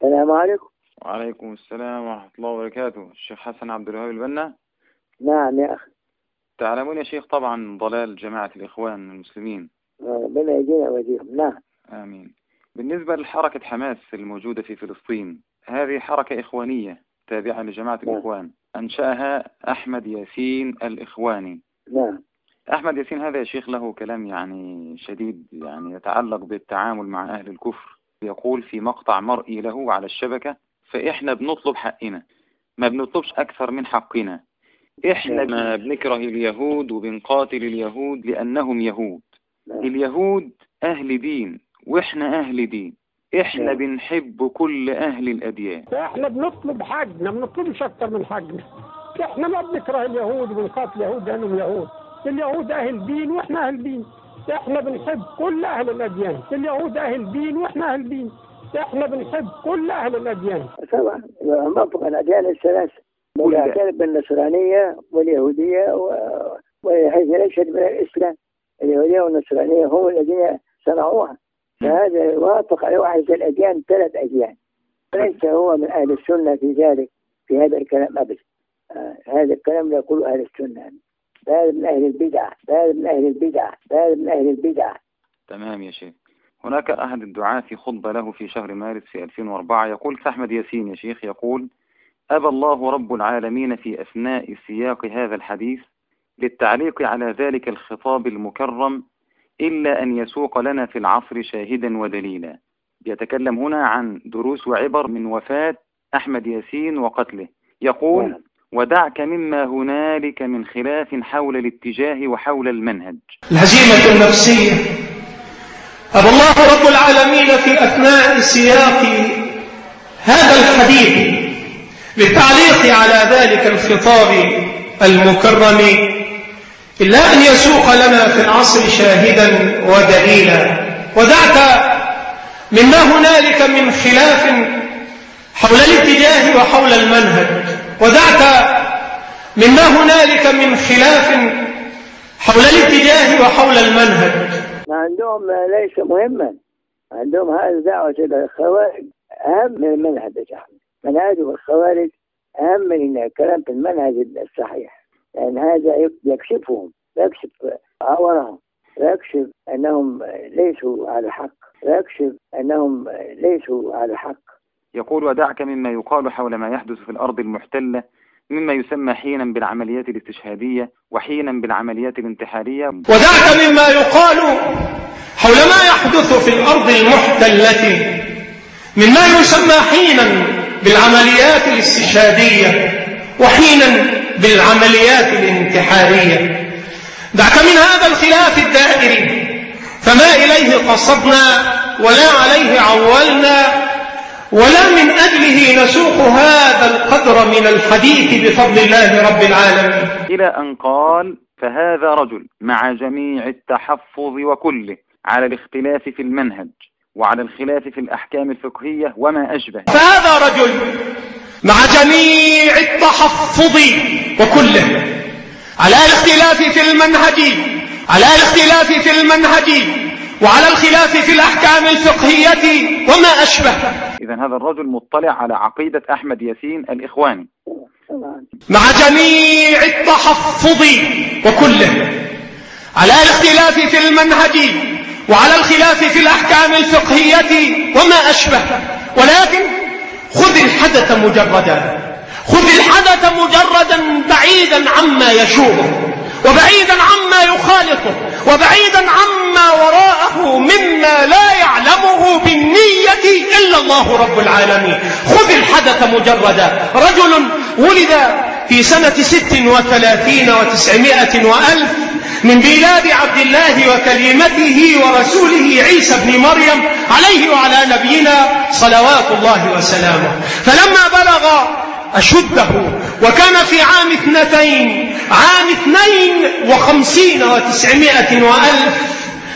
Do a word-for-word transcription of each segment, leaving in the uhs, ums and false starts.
السلام عليكم. وعليكم السلام ورحمة الله وبركاته. الشيخ حسن عبد الوهاب البنا. نعم يا أخي. تعلمون يا شيخ طبعا ضلال جماعة الإخوان المسلمين، ربنا يدينا ويديهم. نعم آمين. بالنسبة لحركة حماس الموجودة في فلسطين، هذه حركة إخوانية تابعة لجماعة نعم. الإخوان، أنشأها أحمد ياسين الإخواني. نعم. أحمد ياسين هذا يا شيخ له كلام يعني شديد، يعني يتعلق بالتعامل مع أهل الكفر. يقول في مقطع مرئي له على الشبكة: فإحنا بنطلب حقنا، ما بنطلبش أكثر من حقنا. إحنا ما بنكره اليهود وبنقاتل اليهود لأنهم يهود. اليهود أهل دين وإحنا أهل دين. إحنا بنحب كل أهل الأديان. إحنا بنطلب حقنا، ما بنطلبش أكثر من حقنا. إحنا ما بنكره اليهود وبنقاتل اليهود لأنهم يهود. اليهود أهل دين وإحنا أهل دين. إحنا بنحب كل أهل الأديان. اليهود أهل دين وإحنا أهل دين. إحنا بنحب كل أهل الأديان. طبعا نطبق الأديان الثلاث، نعترف بالنصرانية واليهودية وحيث نشهد بالإسلام. اليهودية والنصرانية هم الذين صنعوها، فهذا يوافق على واحد الأديان، ثلاث أديان. ليس هو من أهل السنة في ذلك، في هذا الكلام أبدا. آه هذا الكلام لا يقول أهل السنة، هذا من أهل البدع، هذا من أهل البدع، هذا من أهل البدع. تمام يا شيخ. هناك أحد الدعاة في خطبة له في شهر مارس في ألفين وأربعة يقول أحمد ياسين يا شيخ، يقول: أبى الله رب العالمين في أثناء سياق هذا الحديث للتعليق على ذلك الخطاب المكرم إلا أن يسوق لنا في العصر شاهدا ودليلا. يتكلم هنا عن دروس وعبر من وفاة أحمد ياسين وقتله. يقول: ودعك مما هنالك من خلاف حول الاتجاه وحول المنهج. الهزيمة النفسية. أبى الله رب العالمين في أثناء سياق هذا الحديث للتعليق على ذلك الخطاب المكرم إلا أن يسوق لنا في العصر شاهدا ودليلا. ودعك مما هنالك من خلاف حول الاتجاه وحول المنهج. ودعك مما هنالك من خلاف حول الاتجاه وحول المنهج. ما عندهم ليس مهما، عندهم هذا دعوة الخوارج أهم من المنهج بتاعهم. منهج الخوارج أهم من الكلام في المنهج الصحيح، لأن هذا يكشفهم، يكشف عورهم، يكشف أنهم ليسوا على حق، يكشف أنهم ليسوا على حق. يقول: ودعك مما يقال حول ما يحدث في الأرض المحتلة مما يسمى حينا بالعمليات الاستشهادية وحينا بالعمليات الانتحارية. ودعك مما يقال حول ما يحدث في الأرض المحتلة مما يسمى حينا بالعمليات الاستشهادية وحينا بالعمليات الانتحارية. دعك من هذا الخلاف الدائري فما إليه قصدنا ولا عليه عولنا ولا من أجله نسوق هذا القدر من الحديث بفضل الله رب العالمين. إلى أن قال: فهذا رجل مع جميع التحفظ وكله على الاختلاف في المنهج وعلى الخلاف في الأحكام الفقهية وما أشبه. فهذا رجل مع جميع التحفظ وكله على الاختلاف في المنهج على الاختلاف في المنهج وعلى الخلاف في الأحكام الفقهية وما أشبه. إذن هذا الرجل مطلع على عقيدة أحمد ياسين الإخواني. مع جميع التحفظ وكله على الاختلاف في المنهج وعلى الخلاف في الأحكام الفقهية وما أشبه. ولكن خذ الحدث مجردا، خذ الحدث مجردا بعيدا عما يشوبه وبعيدا عما يخالطه وبعيدا عما وراءه مما لا يعلمه بالنية إلا الله رب العالمين. خذ الحدث مجردا. رجل ولد في سنة ست وثلاثين وتسعمائة وألف من بلاد عبد الله وكلمته ورسوله عيسى بن مريم عليه وعلى نبينا صلوات الله وسلامه. فلما بلغ أشده وكان في عام اثنتين عام اثنين وخمسين وتسعمائة وألف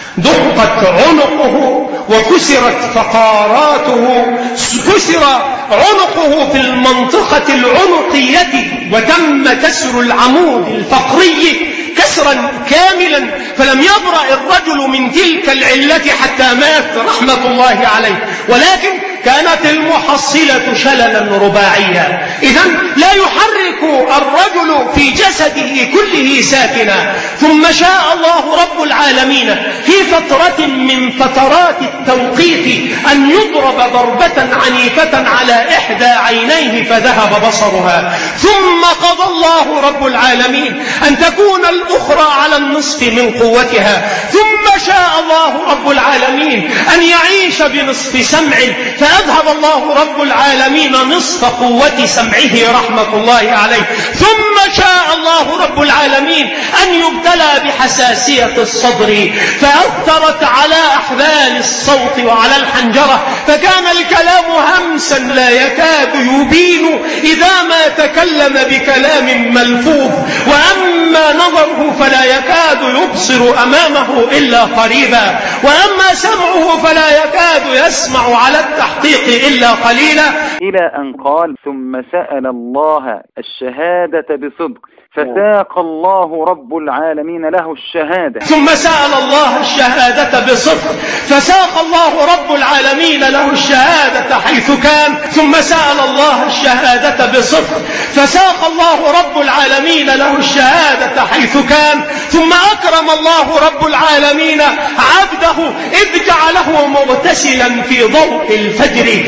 دقت عنقه وكسرت فقاراته، كسر عنقه في المنطقة العنقية وتم كسر العمود الفقري كسرا كاملا، فلم يبرأ الرجل من تلك العلة حتى مات رحمة الله عليه. ولكن كانت المحصلة شللا رباعيا. إذن لا يحرك الرجل في جسده كله ساكنا. ثم شاء الله رب العالمين في فترة من فترات التوقيت أن يضرب ضربة عنيفة على إحدى عينيه فذهب بصرها. ثم قضى الله رب العالمين أن تكون الأخرى على النصف من قوتها. ثم شاء الله رب العالمين أن يعيش بنصف سمع فأذهب الله رب العالمين نصف قوة سمعه رحمة الله عليه. ثم شاء الله رب العالمين أن يبتلى بحساسية الصدر فأثرت على أحبال الصوت وعلى الحنجرة، فكان الكلام همسا لا يكاد يبين إذا ما تكلم بكلام ملفوظ، وأما نظره فلا يكاد يبصر أمامه إلا قريبا، وأما سمعه فلا يكاد يسمع على التحقيق إلا قليلا، إلى أن قال ثم سأل الله الشهادة بصدق فساق الله رب العالمين له الشهادة. ثم سأل الله الشهادة بصدق فساق الله رب العالمين له الشهادة حيث كان. ثم سأل الله الشهادة بصدق فساق الله رب العالمين له الشهادة حيث كان. ثم أكرم الله رب العالمين عبده إذ جعله مغتسلا في ضوء الفجر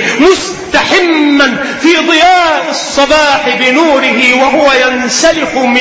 مستحما في ضياء الصباح بنوره، وهو ينسلخ من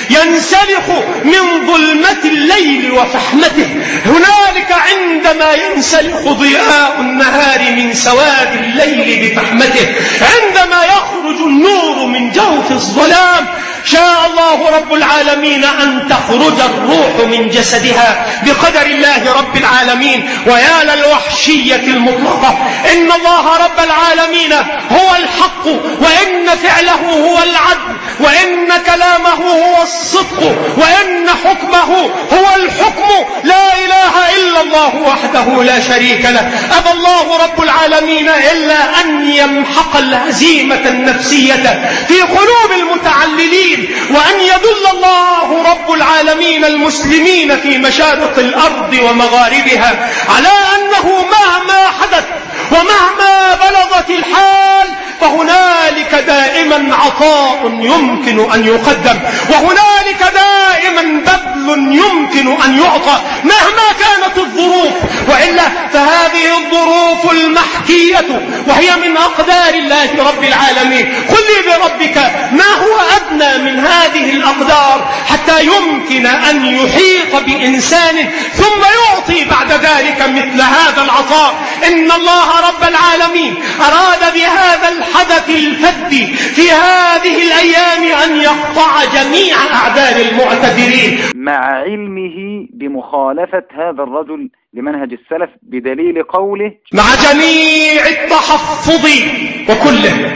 ينسلخ من ظلمة الليل وفحمته. هنالك عندما ينسلخ ضياء النهار من سواد الليل بفحمته، عندما يخرج النور من جوف الظلام، شاء الله رب العالمين أن تخرج الروح من جسدها بقدر الله رب العالمين. ويا للوحشية المطلقة، إن الله رب العالمين هو الحق، وإن فعله هو العدل، وإن كلامه هو الصدق، وإن حكمه هو الحكم. لا إله إلا الله وحده لا شريك له. أبى الله رب العالمين إلا أن يمحق الهزيمة النفسية في قلوب المتعللين، وأن يدل الله رب العالمين المسلمين في مشارق الأرض ومغاربها على أنه مهما حدث ومهما بلغت الحال فهنالك دائما عطاء يمكن أن يقدم، وهنالك دائما بذل يمكن أن يعطى مهما كانت الظروف. وإلا فهذه الظروف المحكية وهي من أقدار الله رب العالمين. قل لي بربك ما هو أدنى من هذه الأقدار حتى يمكن أن يحيط بإنسان ثم يعطي بعد ذلك مثل هذا العطاء. إن الله رب العالمين أراد بهذا الحدث الفدي في هذه الأيام أن يقطع جميع أعذار المعتذرين، مع علمه بمخالفة هذا الرجل لمنهج السلف بدليل قوله مع جميع التحفظ وكله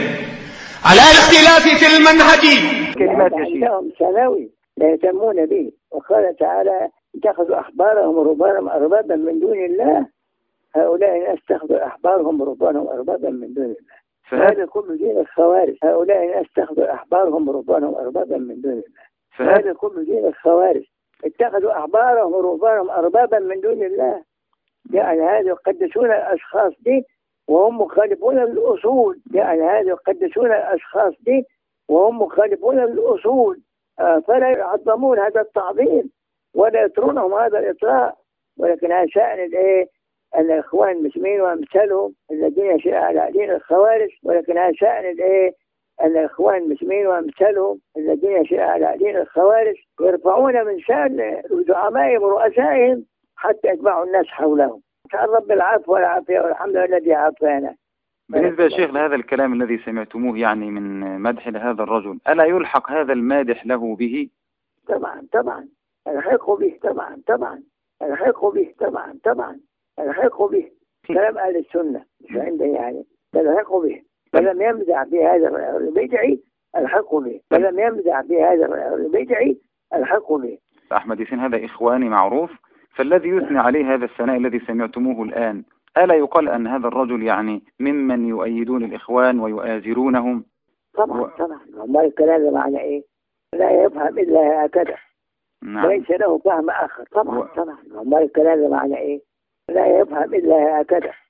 على الاختلاف في المنهج. كلمات يا شيخ عندهم ثانوي لا يهتمون به، وقال تعالى اتخذوا أحبارهم ورهبانهم أربابا من دون الله. هؤلاء الناس اتخذوا أحبارهم ورهبانهم أربابا من دون الله. فهذا كل دين الخوارج. هؤلاء الناس اتخذوا أحبارهم ورهبانهم أربابا من دون الله. فهذا كل دين الخوارج. اتخذوا أحبارهم ورهبانهم أربابا من دون الله، يعني هذا يقدسون الأشخاص دي وهم مخالفون للأصول. يعني هذا يقدسون الأشخاص دي وهم مخالفون للأصول، فلا يعظمون هذا التعظيم ولا يترونهم هذا الإطراء. ولكن هذا شأن الإيه؟ الإخوان المسلمين وأمثالهم الذين يشيء على دين الخوارج. ولكن هذا شأن الإيه؟ الإخوان المسلمين وأمثالهم الذين يشيء على دين الخوارج، يرفعون من شأن زعمائهم ورؤسائهم حتى يتبعوا الناس حولهم. نسأل رب العفو والعافية والحمد لله الذي عافانا. بالنسبة يا شيخ لهذا الكلام الذي سمعتموه يعني من مدح لهذا الرجل، ألا يلحق هذا المادح له به؟ طبعا طبعا الحق به، طبعا طبعا الحق به، طبعا طبعا الحق به. كلام أهل السنة مش عنده يعني، الحق به. فلم يمزع في هذا البدعي الحق به، فلم يمزع في هذا البدعي الحق به. أحمد ياسين هذا إخواني معروف، فالذي يثني عليه هذا الثناء الذي سمعتموه الآن، ألا يقال أن هذا الرجل يعني ممن يؤيدون الإخوان ويؤازرونهم؟ طبعا و... طبعا. والله الكلام ده معنى إيه؟ لا يفهم إلا هكذا. نعم. ليس له فهم آخر. طبعا و... طبعا. والله الكلام ده معنى إيه؟ لا يفهم إلا هكذا.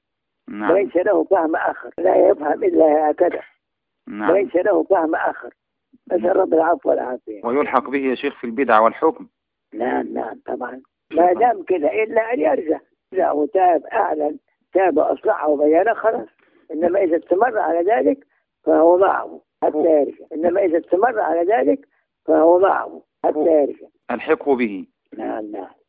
نعم. وليس له فهم آخر، لا يفهم إلا هكذا. نعم. وليس له فهم آخر. نسأل رب العفو والعافية. ويلحق به يا شيخ في البدع والحكم. نعم نعم طبعا، ما دام كده إلا أن يرجع، إذا وتاب أعلن تاب أصلحه وبيانه خلاص. إنما إذا استمر على ذلك فهو معه حتى يرجع. إنما إذا استمر على ذلك فهو معه حتى يرجع. الحقه به. نعم نعم.